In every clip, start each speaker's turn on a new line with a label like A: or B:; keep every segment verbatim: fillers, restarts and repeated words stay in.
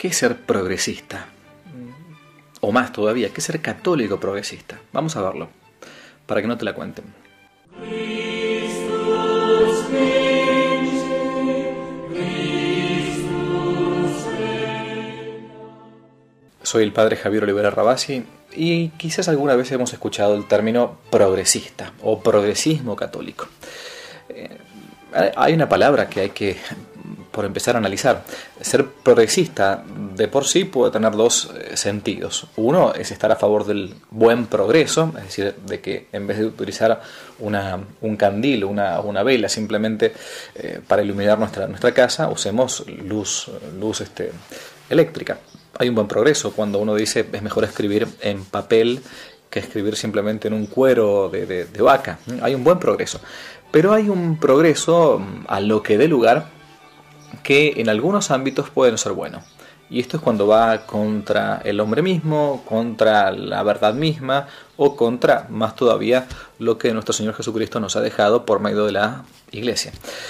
A: ¿Qué es ser progresista? O más todavía, ¿qué es ser católico progresista? Vamos a verlo, para que no te la cuenten. Soy el padre Javier Olivera Rabasi y quizás alguna vez hemos escuchado el término progresista o progresismo católico. Eh, hay una palabra que hay que, por empezar a analizar. Ser progresista de por sí puede tener dos eh, sentidos. Uno es estar a favor del buen progreso, es decir, de que en vez de utilizar una, un candil, una, una vela simplemente eh, para iluminar nuestra, nuestra casa, usemos luz, luz este, eléctrica. Hay un buen progreso cuando uno dice es mejor escribir en papel que escribir simplemente en un cuero de, de, de vaca. Hay un buen progreso. Pero hay un progreso a lo que dé lugar que en algunos ámbitos puede no ser bueno. Y esto es cuando va contra el hombre mismo, contra la verdad misma o contra, más todavía, lo que nuestro Señor Jesucristo nos ha dejado por medio de la Iglesia.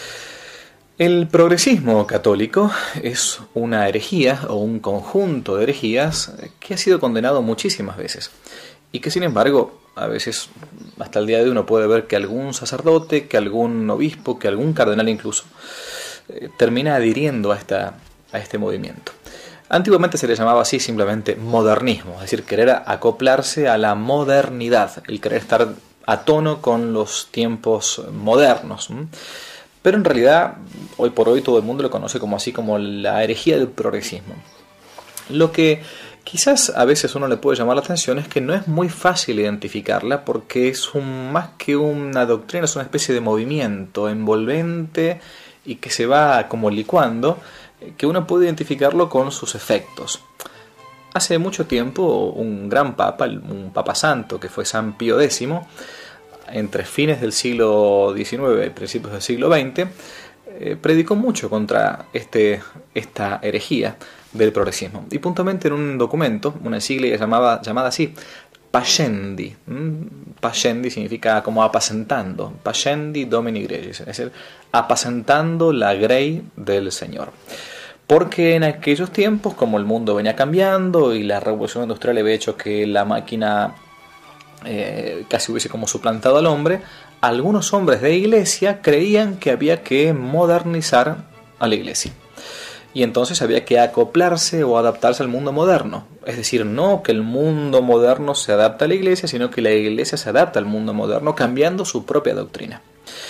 A: El progresismo católico es una herejía o un conjunto de herejías que ha sido condenado muchísimas veces y que sin embargo a veces hasta el día de hoy uno puede ver que algún sacerdote, que algún obispo, que algún cardenal incluso eh, termina adhiriendo a, esta, a este movimiento. Antiguamente se le llamaba así simplemente modernismo, es decir, querer acoplarse a la modernidad, el querer estar a tono con los tiempos modernos. Pero en realidad, hoy por hoy todo el mundo lo conoce como así, como la herejía del progresismo. Lo que quizás a veces uno le puede llamar la atención es que no es muy fácil identificarla porque es un, más que una doctrina, es una especie de movimiento envolvente y que se va como licuando, que uno puede identificarlo con sus efectos. Hace mucho tiempo un gran papa, un papa santo que fue San Pío décimo, entre fines del siglo diecinueve y principios del siglo veinte, eh, predicó mucho contra este, esta herejía del progresismo. Y puntualmente en un documento, una encíclica llamada, llamada así, Pascendi. ¿Mm? Pascendi significa como apacentando. Pascendi Domini Gregis, es decir, apacentando la grey del Señor. Porque en aquellos tiempos, como el mundo venía cambiando y la revolución industrial había hecho que la máquina Eh, casi hubiese como suplantado al hombre, algunos hombres de iglesia creían que había que modernizar a la iglesia y entonces había que acoplarse o adaptarse al mundo moderno, es decir, no que el mundo moderno se adapta a la iglesia, sino que la iglesia se adapta al mundo moderno cambiando su propia doctrina.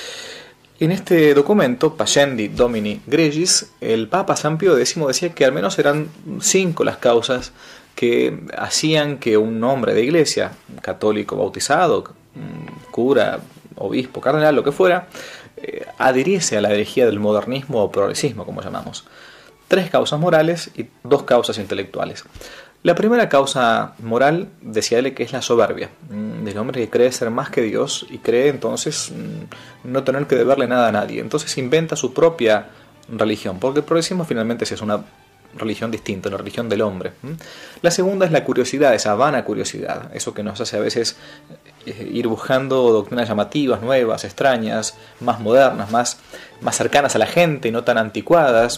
A: En este documento, Pascendi Domini Gregis, el Papa San Pío décimo decía que al menos eran cinco las causas que hacían que un hombre de iglesia, católico bautizado, cura, obispo, cardenal, lo que fuera, eh, adhiriese a la herejía del modernismo o progresismo, como llamamos. Tres causas morales y dos causas intelectuales. La primera causa moral, decía él, que es la soberbia, del hombre que cree ser más que Dios y cree entonces no tener que deberle nada a nadie. Entonces inventa su propia religión, porque el progresismo finalmente sí es una religión distinta, una religión del hombre. La segunda es la curiosidad, esa vana curiosidad, eso que nos hace a veces ir buscando doctrinas llamativas, nuevas, extrañas, más modernas, más, más cercanas a la gente y no tan anticuadas.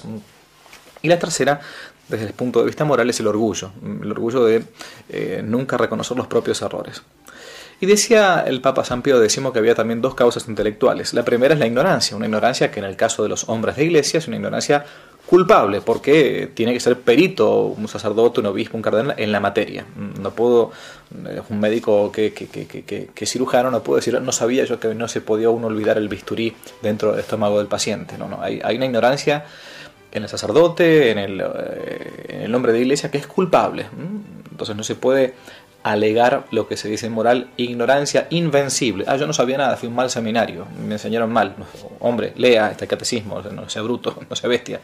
A: Y la tercera, desde el punto de vista moral, es el orgullo, el orgullo de eh, nunca reconocer los propios errores. Y decía el Papa San Pío décimo que había también dos causas intelectuales. La primera es la ignorancia, una ignorancia que en el caso de los hombres de iglesia es una ignorancia culpable, porque tiene que ser perito, un sacerdote, un obispo, un cardenal en la materia. No puedo, un médico que, que, que, que, que cirujano no puedo decir, no sabía yo que no se podía uno olvidar el bisturí dentro del estómago del paciente. No, no, hay, hay una ignorancia en el sacerdote, en el, en el hombre de iglesia, que es culpable. Entonces no se puede alegar lo que se dice en moral, ignorancia invencible. Ah, yo no sabía nada, fui un mal seminario, me enseñaron mal. Hombre, lea este catecismo, no sea bruto, no sea bestia.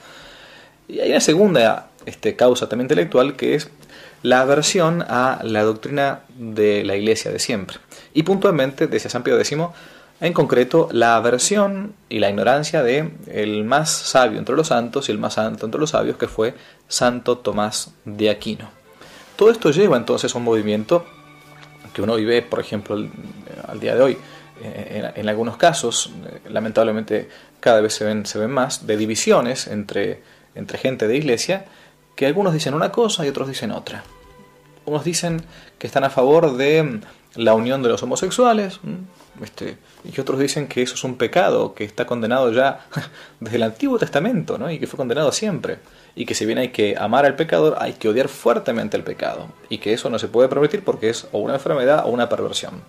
A: Y hay una segunda este, causa también intelectual, que es la aversión a la doctrina de la iglesia de siempre. Y puntualmente, decía San Pío décimo, en concreto, la aversión y la ignorancia de el más sabio entre los santos y el más santo entre los sabios, que fue Santo Tomás de Aquino. Todo esto lleva entonces a un movimiento que uno vive, por ejemplo, al, al día de hoy. En, en algunos casos, lamentablemente cada vez se ven, se ven más, de divisiones entre, entre gente de iglesia que algunos dicen una cosa y otros dicen otra. Unos dicen que están a favor de la unión de los homosexuales, este, y otros dicen que eso es un pecado, que está condenado ya desde el Antiguo Testamento, ¿no? Y que fue condenado siempre. Y que si bien hay que amar al pecador, hay que odiar fuertemente el pecado. Y que eso no se puede permitir porque es o una enfermedad o una perversión.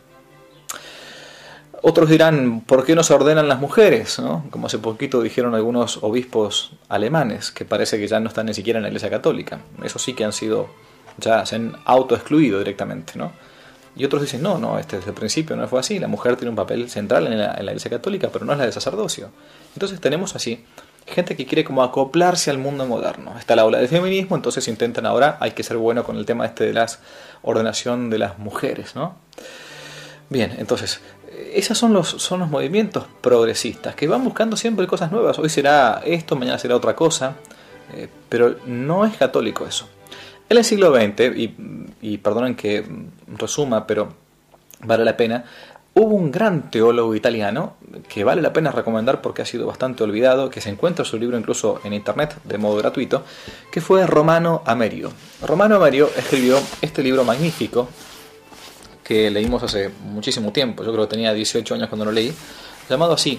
A: Otros dirán, ¿por qué no se ordenan las mujeres? ¿No? Como hace poquito dijeron algunos obispos alemanes, que parece que ya no están ni siquiera en la Iglesia Católica. Eso sí que han sido, ya se han autoexcluido directamente, ¿no? Y otros dicen, no, no, este, desde el principio no fue así, la mujer tiene un papel central en la, en la Iglesia Católica, pero no es la del sacerdocio. Entonces tenemos así gente que quiere como acoplarse al mundo moderno. Está la ola del feminismo, entonces intentan ahora, hay que ser bueno con el tema este de la ordenación de las mujeres, ¿no? Bien, entonces, esos son los, son los movimientos progresistas, que van buscando siempre cosas nuevas. Hoy será esto, mañana será otra cosa, eh, pero no es católico eso. En el siglo veinte, y, y perdonen que resuma, pero vale la pena, hubo un gran teólogo italiano que vale la pena recomendar porque ha sido bastante olvidado, que se encuentra su libro incluso en internet de modo gratuito, que fue Romano Amerio. Romano Amerio escribió este libro magnífico que leímos hace muchísimo tiempo, yo creo que tenía dieciocho años cuando lo leí, llamado así,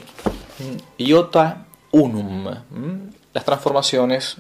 A: Iota Unum, las transformaciones,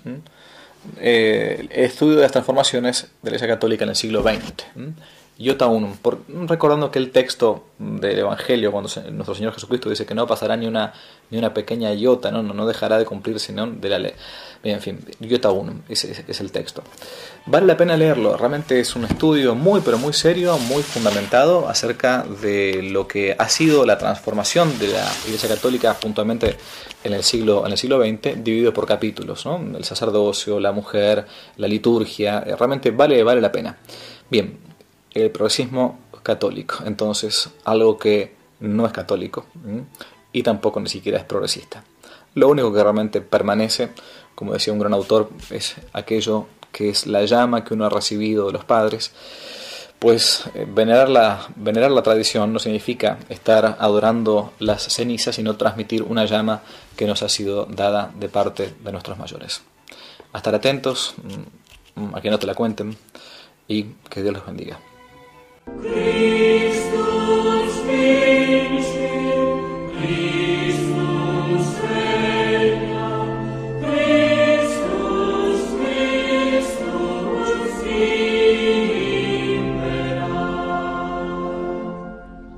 A: eh, el estudio de las transformaciones de la Iglesia Católica en el siglo veinte. Iota Unum, por, recordando que el texto del Evangelio, cuando se, nuestro Señor Jesucristo dice que no pasará ni una, ni una pequeña iota, ¿no? No, no dejará de cumplirse, ¿no? De la ley. Bien, en fin, Iota Unum, ese, ese es el texto. Vale la pena leerlo, realmente es un estudio muy pero muy serio, muy fundamentado acerca de lo que ha sido la transformación de la Iglesia Católica puntualmente en el siglo, en el siglo veinte, dividido por capítulos, ¿no? El sacerdocio, la mujer, la liturgia, realmente vale, vale la pena. Bien, el progresismo católico, entonces algo que no es católico, ¿sí? Y tampoco ni siquiera es progresista. Lo único que realmente permanece, como decía un gran autor, es aquello que es la llama que uno ha recibido de los padres. Pues eh, venerar, la, venerar la tradición no significa estar adorando las cenizas, sino transmitir una llama que nos ha sido dada de parte de nuestros mayores. A estar atentos, a que no te la cuenten, y que Dios los bendiga.